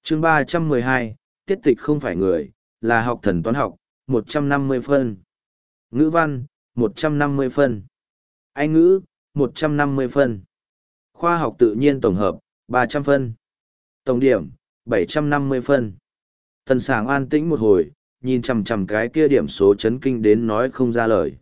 chương 312, tiết tịch không phải người, là học thần toán học, 150 phân. Ngữ văn, 150 phân. Anh ngữ, 150 phân. Khoa học tự nhiên tổng hợp, 300 phân. Tổng điểm, 750 phân. Tần Sảng an tĩnh một hồi, nhìn chằm chằm cái kia điểm số chấn kinh đến nói không ra lời.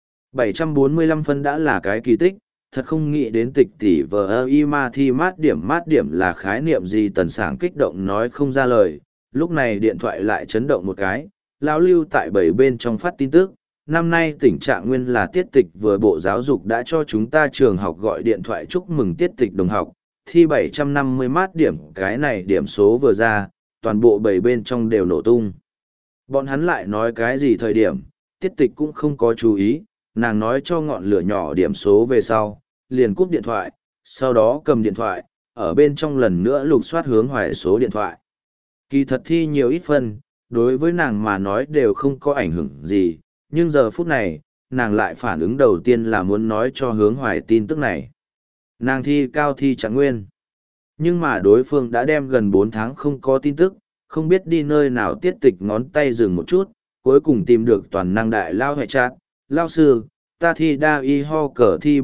745 phân đã là cái kỳ tích, thật không nghĩ đến tịch tỷ vờ y ma thi mát điểm là khái niệm gì. Tần Sảng kích động nói không ra lời. Lúc này điện thoại lại chấn động một cái, lão Lưu tại bảy bên trong phát tin tức. Năm nay tình trạng nguyên là tiết tịch vừa Bộ Giáo dục đã cho chúng ta trường học gọi điện thoại chúc mừng tiết tịch đồng học, thi 750 mát điểm. Cái này điểm số vừa ra, toàn bộ bảy bên trong đều nổ tung. Bọn hắn lại nói cái gì thời điểm, tiết tịch cũng không có chú ý, nàng nói cho ngọn lửa nhỏ điểm số về sau, liền cúp điện thoại, sau đó cầm điện thoại, ở bên trong lần nữa lục soát Hướng Hoài số điện thoại. Kỳ thật thi nhiều ít phân, đối với nàng mà nói đều không có ảnh hưởng gì, nhưng giờ phút này, nàng lại phản ứng đầu tiên là muốn nói cho Hướng Hoài tin tức này. Nàng thi cao thi trạng nguyên. Nhưng mà đối phương đã đem gần 4 tháng không có tin tức, không biết đi nơi nào. Tiết tịch ngón tay dừng một chút, cuối cùng tìm được toàn năng đại lao hệ chát. Lao sư, ta thi đa y ho cờ thi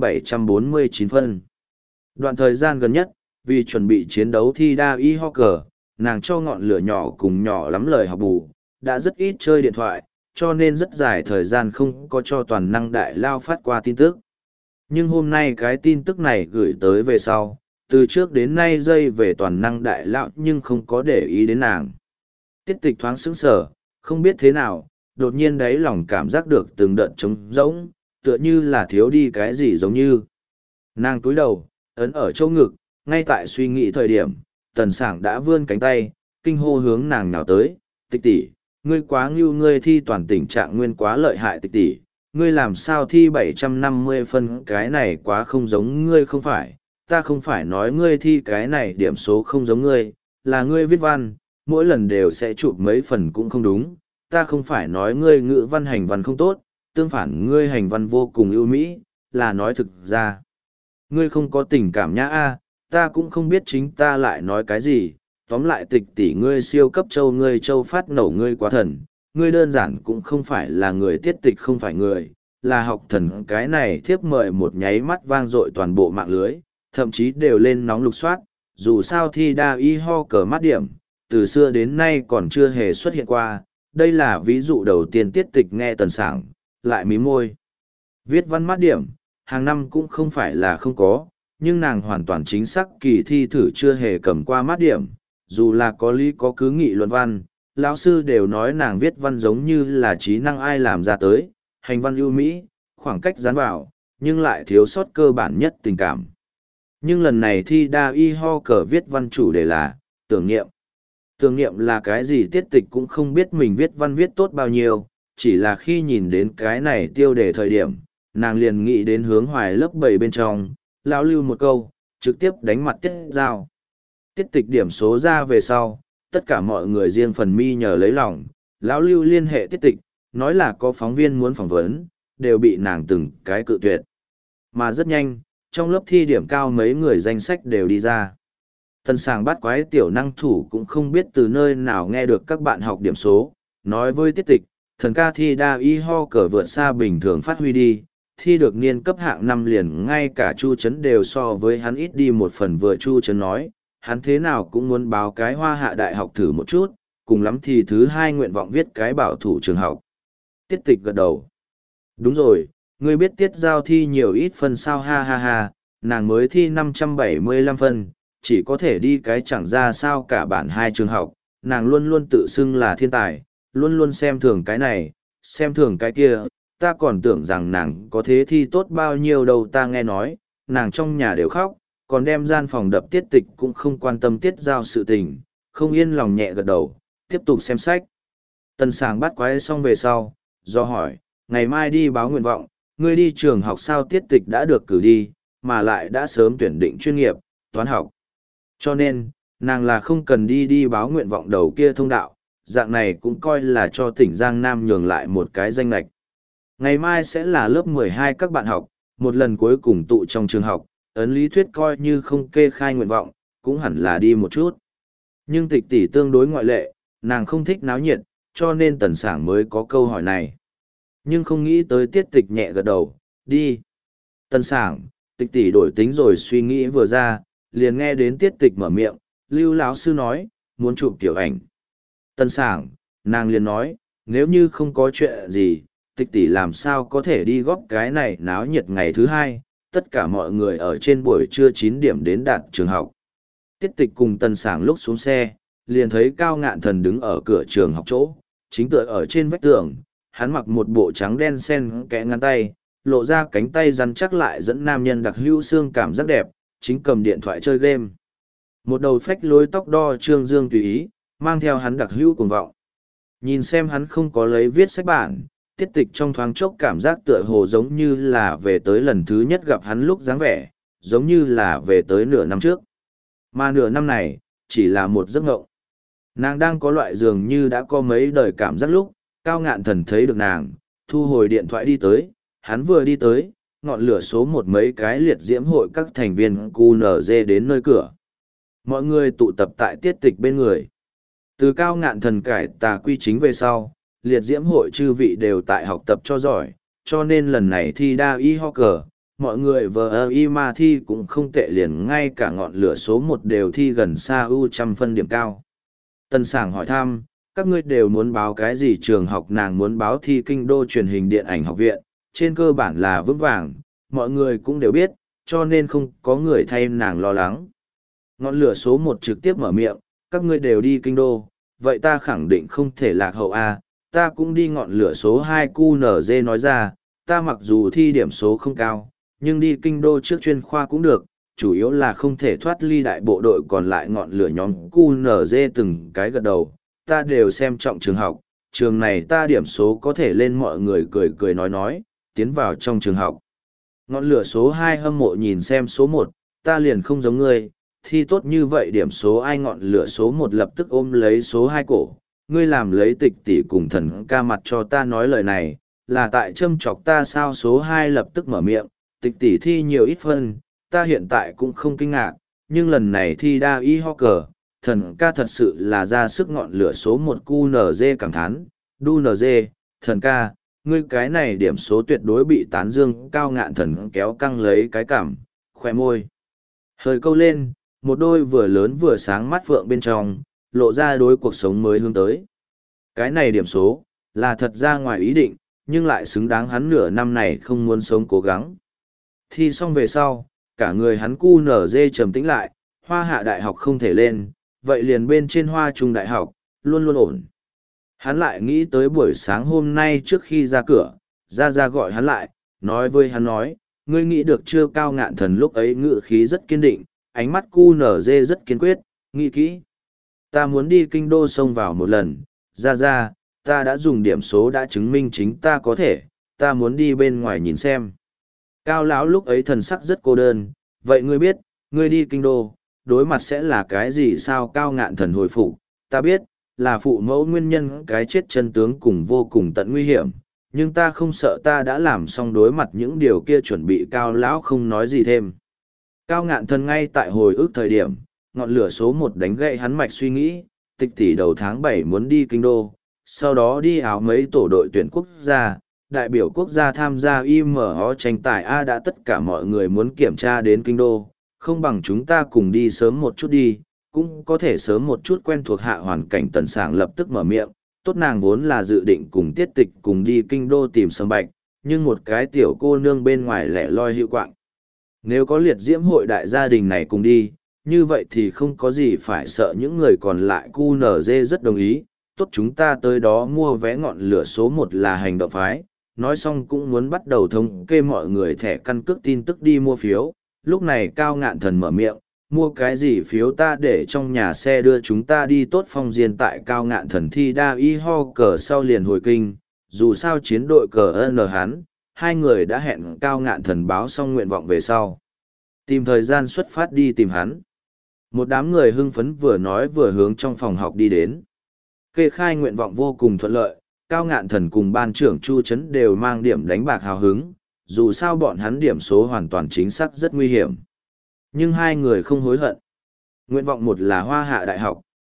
749 phân. Đoạn thời gian gần nhất, vì chuẩn bị chiến đấu thi đa y ho cờ, nàng cho ngọn lửa nhỏ cùng nhỏ lắm lời học bù, đã rất ít chơi điện thoại, cho nên rất dài thời gian không có cho toàn năng đại lao phát qua tin tức. Nhưng hôm nay cái tin tức này gửi tới về sau, từ trước đến nay dây về toàn năng đại lão nhưng không có để ý đến nàng. Tiết tịch thoáng sững sờ, không biết thế nào, đột nhiên đáy lòng cảm giác được từng đợt trống rỗng, tựa như là thiếu đi cái gì giống như. Nàng túi đầu, ấn ở chỗ ngực, ngay tại suy nghĩ thời điểm, Tần Sảng đã vươn cánh tay, kinh hô hướng nàng nào tới. Tịch tỷ, ngươi quá ngưu, ngươi thi toàn tình trạng nguyên quá lợi hại. Tịch tỷ, ngươi làm sao thi 750 phân, cái này quá không giống ngươi. Không phải, ta không phải nói ngươi thi cái này điểm số không giống ngươi, là ngươi viết văn, mỗi lần đều sẽ chụp mấy phần cũng không đúng. Ta không phải nói ngươi ngữ văn hành văn không tốt, tương phản ngươi hành văn vô cùng ưu mỹ, là nói thực ra. Ngươi không có tình cảm nhã a, ta cũng không biết chính ta lại nói cái gì. Tóm lại tịch tỷ, ngươi siêu cấp châu, ngươi châu phát nổ, ngươi quá thần, ngươi đơn giản cũng không phải là người. Tiết tịch không phải người, là học thần. Cái này thiếp mời một nháy mắt vang dội toàn bộ mạng lưới, thậm chí đều lên nóng lục soát. Dù sao thi đa y ho cờ mát điểm, từ xưa đến nay còn chưa hề xuất hiện qua. Đây là ví dụ đầu tiên. Tiết tịch nghe Tần Sảng, lại mím môi. Viết văn mát điểm, hàng năm cũng không phải là không có, nhưng nàng hoàn toàn chính xác kỳ thi thử chưa hề cầm qua mát điểm. Dù là có lý có cứ nghị luận văn, lão sư đều nói nàng viết văn giống như là trí năng ai làm ra tới, hành văn ưu mỹ, khoảng cách dán vào, nhưng lại thiếu sót cơ bản nhất tình cảm. Nhưng lần này thi đa y ho cờ viết văn chủ đề là tưởng niệm. Tưởng niệm là cái gì? Tiết tịch cũng không biết mình viết văn viết tốt bao nhiêu, chỉ là khi nhìn đến cái này tiêu đề thời điểm, nàng liền nghĩ đến Hướng Hoài lớp 7 bên trong, lão Lưu một câu, trực tiếp đánh mặt Tiết Giao. Tiết tịch điểm số ra về sau, tất cả mọi người riêng phần mi nhờ lấy lòng, lão Lưu liên hệ Tiết tịch, nói là có phóng viên muốn phỏng vấn, đều bị nàng từng cái cự tuyệt. Mà rất nhanh, trong lớp thi điểm cao mấy người danh sách đều đi ra. Tần Sảng bắt quái tiểu năng thủ cũng không biết từ nơi nào nghe được các bạn học điểm số, nói với Tiết tịch, thần ca thi đa y ho cờ vượt xa bình thường phát huy đi, thi được niên cấp hạng 5 liền ngay cả Chu Trấn đều so với hắn ít đi một phần. Vừa Chu Trấn nói, hắn thế nào cũng muốn báo cái Hoa Hạ đại học thử một chút, cùng lắm thì thứ hai nguyện vọng viết cái bảo thủ trường học. Tiết tịch gật đầu. Đúng rồi, ngươi biết Tiết Giao thi nhiều ít phân sao? Ha ha ha, nàng mới thi 575 phân, chỉ có thể đi cái chẳng ra sao cả bản 2 trường học. Nàng luôn luôn tự xưng là thiên tài, luôn luôn xem thường cái này, xem thường cái kia. Ta còn tưởng rằng nàng có thế thi tốt bao nhiêu đâu. Ta nghe nói, nàng trong nhà đều khóc, còn đem gian phòng đập. Tiết tịch cũng không quan tâm Tiết Giao sự tình, không yên lòng nhẹ gật đầu, tiếp tục xem sách. Tần Sảng bắt quái xong về sau, do hỏi, ngày mai đi báo nguyện vọng, ngươi đi trường học sao? Tiết tịch đã được cử đi, mà lại đã sớm tuyển định chuyên nghiệp, toán học. Cho nên, nàng là không cần đi báo nguyện vọng đầu kia thông đạo, dạng này cũng coi là cho tỉnh Giang Nam nhường lại một cái danh lệch. Ngày mai sẽ là lớp 12 các bạn học, một lần cuối cùng tụ trong trường học, ấn lý thuyết coi như không kê khai nguyện vọng, cũng hẳn là đi một chút. Nhưng tịch tỷ tương đối ngoại lệ, nàng không thích náo nhiệt, cho nên tần sảng mới có câu hỏi này. Nhưng không nghĩ tới tiết tịch nhẹ gật đầu, đi. Tần sảng, tịch tỷ đổi tính rồi suy nghĩ vừa ra, liền nghe đến tiết tịch mở miệng, Lưu lão sư nói, muốn chụp kiểu ảnh. Tần sảng, nàng liền nói, nếu như không có chuyện gì, tịch tỷ làm sao có thể đi góp cái này náo nhiệt ngày thứ hai, tất cả mọi người ở trên buổi trưa 9 điểm đến đạt trường học. Tiết tịch cùng tần sảng lúc xuống xe, liền thấy Cao Ngạn Thần đứng ở cửa trường học chỗ, chính tựa ở trên vách tường, hắn mặc một bộ trắng đen xen kẽ ngắn tay, lộ ra cánh tay rắn chắc lại dẫn nam nhân đặc hữu xương cảm giác đẹp, chính cầm điện thoại chơi game. Một đầu phách lối tóc đo trương dương tùy ý, mang theo hắn đặc hữu cuồng vọng. Nhìn xem hắn không có lấy viết sách bản, tiết tịch trong thoáng chốc cảm giác tựa hồ giống như là về tới lần thứ nhất gặp hắn lúc dáng vẻ, giống như là về tới nửa năm trước. Mà nửa năm này, chỉ là một giấc ngộng. Nàng đang có loại dường như đã có mấy đời cảm giác lúc, Cao Ngạn Thần thấy được nàng, thu hồi điện thoại đi tới, hắn vừa đi tới, ngọn lửa số một mấy cái liệt diễm hội các thành viên QNZ đến nơi cửa. Mọi người tụ tập tại tiết tịch bên người. Từ Cao Ngạn Thần cải tà quy chính về sau, liệt diễm hội chư vị đều tại học tập cho giỏi, cho nên lần này thi đa y ho cờ, mọi người vờ y ma thi cũng không tệ, liền ngay cả ngọn lửa số một đều thi gần xa ưu trăm phân điểm cao. Tân Sảng hỏi thăm, các ngươi đều muốn báo cái gì trường học? Nàng muốn báo thi kinh đô truyền hình điện ảnh học viện, trên cơ bản là vững vàng, mọi người cũng đều biết, cho nên không có người thay nàng lo lắng. Ngọn lửa số một trực tiếp mở miệng, các ngươi đều đi kinh đô, vậy ta khẳng định không thể lạc hậu A, ta cũng đi. Ngọn lửa số 2 QNZ nói ra, ta mặc dù thi điểm số không cao, nhưng đi kinh đô trước chuyên khoa cũng được, chủ yếu là không thể thoát ly đại bộ đội. Còn lại ngọn lửa nhóm QNZ từng cái gật đầu, ta đều xem trọng trường học, trường này ta điểm số có thể lên. Mọi người cười cười nói, tiến vào trong trường học. Ngọn lửa số 2 hâm mộ nhìn xem số 1, ta liền không giống ngươi, thi tốt như vậy điểm số ai? Ngọn lửa số 1 lập tức ôm lấy số 2 cổ, ngươi làm lấy tịch tỷ cùng thần ca mặt cho ta nói lời này, là tại châm chọc ta sao? Số 2 lập tức mở miệng, tịch tỷ thi nhiều ít phân, ta hiện tại cũng không kinh ngạc, nhưng lần này thi đa y ho cờ, thần ca thật sự là ra sức. Ngọn lửa số 1 QNZ cảm thán, đu NG, thần ca, ngươi cái này điểm số tuyệt đối bị tán dương. Cao Ngạn Thần kéo căng lấy cái cảm, khoe môi hơi câu lên, một đôi vừa lớn vừa sáng mắt phượng bên trong, lộ ra đối cuộc sống mới hướng tới. Cái này điểm số, là thật ra ngoài ý định, nhưng lại xứng đáng hắn nửa năm này không muốn sống cố gắng. Thi xong về sau, cả người hắn QNZ trầm tĩnh lại, Hoa Hạ đại học không thể lên, vậy liền bên trên Hoa Trung đại học, luôn luôn ổn. Hắn lại nghĩ tới buổi sáng hôm nay trước khi ra cửa, ra gọi hắn lại, nói với hắn nói, ngươi nghĩ được chưa? Cao Ngạn Thần lúc ấy ngự khí rất kiên định, ánh mắt QNZ rất kiên quyết, nghĩ kỹ. Ta muốn đi kinh đô xông vào một lần, ra, ta đã dùng điểm số đã chứng minh chính ta có thể, ta muốn đi bên ngoài nhìn xem. Cao lão lúc ấy thần sắc rất cô đơn, vậy ngươi biết, ngươi đi kinh đô, đối mặt sẽ là cái gì sao? Cao Ngạn Thần hồi phục, ta biết, là phụ mẫu nguyên nhân cái chết chân tướng cùng vô cùng tận nguy hiểm, nhưng ta không sợ, ta đã làm xong đối mặt những điều kia chuẩn bị. Cao lão không nói gì thêm. Cao Ngạn Thần ngay tại hồi ức thời điểm, ngọn lửa số 1 đánh gậy hắn mạch suy nghĩ, tịch tỷ đầu tháng 7 muốn đi kinh đô, sau đó đi áo mấy tổ đội tuyển quốc gia, đại biểu quốc gia tham gia IMO tranh tài A, đã tất cả mọi người muốn kiểm tra đến kinh đô, không bằng chúng ta cùng đi sớm một chút đi, cũng có thể sớm một chút quen thuộc hạ hoàn cảnh. Tần Sảng lập tức mở miệng, tốt, nàng vốn là dự định cùng tiết tịch cùng đi kinh đô tìm Sâm Bạch, nhưng một cái tiểu cô nương bên ngoài lẻ loi hữu quạng. Nếu có liệt diễm hội đại gia đình này cùng đi, như vậy thì không có gì phải sợ. Những người còn lại QNZ rất đồng ý, tốt, chúng ta tới đó mua vé. Ngọn lửa số 1 là hành động phái, nói xong cũng muốn bắt đầu thống kê mọi người thẻ căn cước tin tức đi mua phiếu. Lúc này Cao Ngạn Thần mở miệng, mua cái gì phiếu? Ta để trong nhà xe đưa chúng ta đi. Tốt, Phong Diên tại Cao Ngạn Thần thi đa y ho cờ sau liền hồi kinh, dù sao chiến đội cờ N hắn, hai người đã hẹn. Cao Ngạn Thần báo xong nguyện vọng về sau, tìm thời gian xuất phát đi tìm hắn. Một đám người hưng phấn vừa nói vừa hướng trong phòng học đi đến. Kê khai nguyện vọng vô cùng thuận lợi, Cao Ngạn Thần cùng ban trưởng Chu Trấn đều mang điểm đánh bạc hào hứng, dù sao bọn hắn điểm số hoàn toàn chính xác rất nguy hiểm. Nhưng hai người không hối hận. Nguyện vọng một là Hoa Hạ đại học,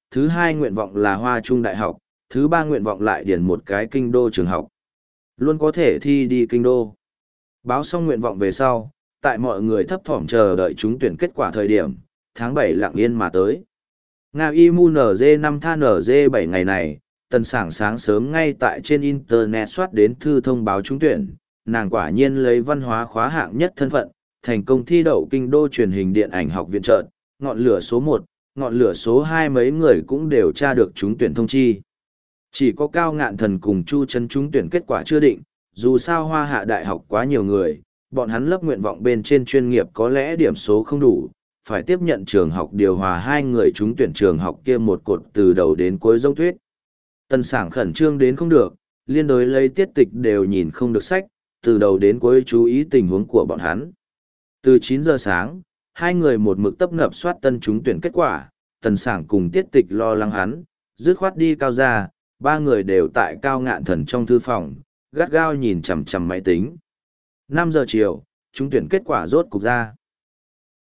thứ hai nguyện vọng là Hoa Trung Đại học, thứ ba nguyện vọng lại điền một cái kinh đô trường học. Luôn có thể thi đi kinh đô. Báo xong nguyện vọng về sau, tại mọi người thấp thỏm chờ đợi trúng tuyển kết quả thời điểm, tháng 7 lặng yên mà tới. Nga Imu NG5 tha NG7 ngày này, Tần Sảng sáng sớm ngay tại trên Internet soát đến thư thông báo trúng tuyển, nàng quả nhiên lấy văn hóa khóa hạng nhất thân phận, thành công thi đậu kinh đô truyền hình điện ảnh học viện trợn, ngọn lửa số 1, ngọn lửa số 2 mấy người cũng đều tra được trúng tuyển thông chi. Chỉ có Cao Ngạn Thần cùng Chu Trấn trúng tuyển kết quả chưa định, dù sao Hoa Hạ Đại học quá nhiều người, bọn hắn lấp nguyện vọng bên trên chuyên nghiệp có lẽ điểm số không đủ, phải tiếp nhận trường học điều hòa hai người trúng tuyển trường học kia một cột từ đầu đến cuối giống tuyết. Tần Sảng khẩn trương đến không được, liên đối lấy tiết tịch đều nhìn không được sách, từ đầu đến cuối chú ý tình huống của bọn hắn. Từ 9 giờ sáng, hai người một mực tấp nập soát tân trúng tuyển kết quả, Tần Sảng cùng tiết tịch lo lắng hắn, dứt khoát đi Cao ra, ba người đều tại Cao Ngạn Thần trong thư phòng, gắt gao nhìn chằm chằm máy tính. 5 giờ chiều, trúng tuyển kết quả rốt cục ra.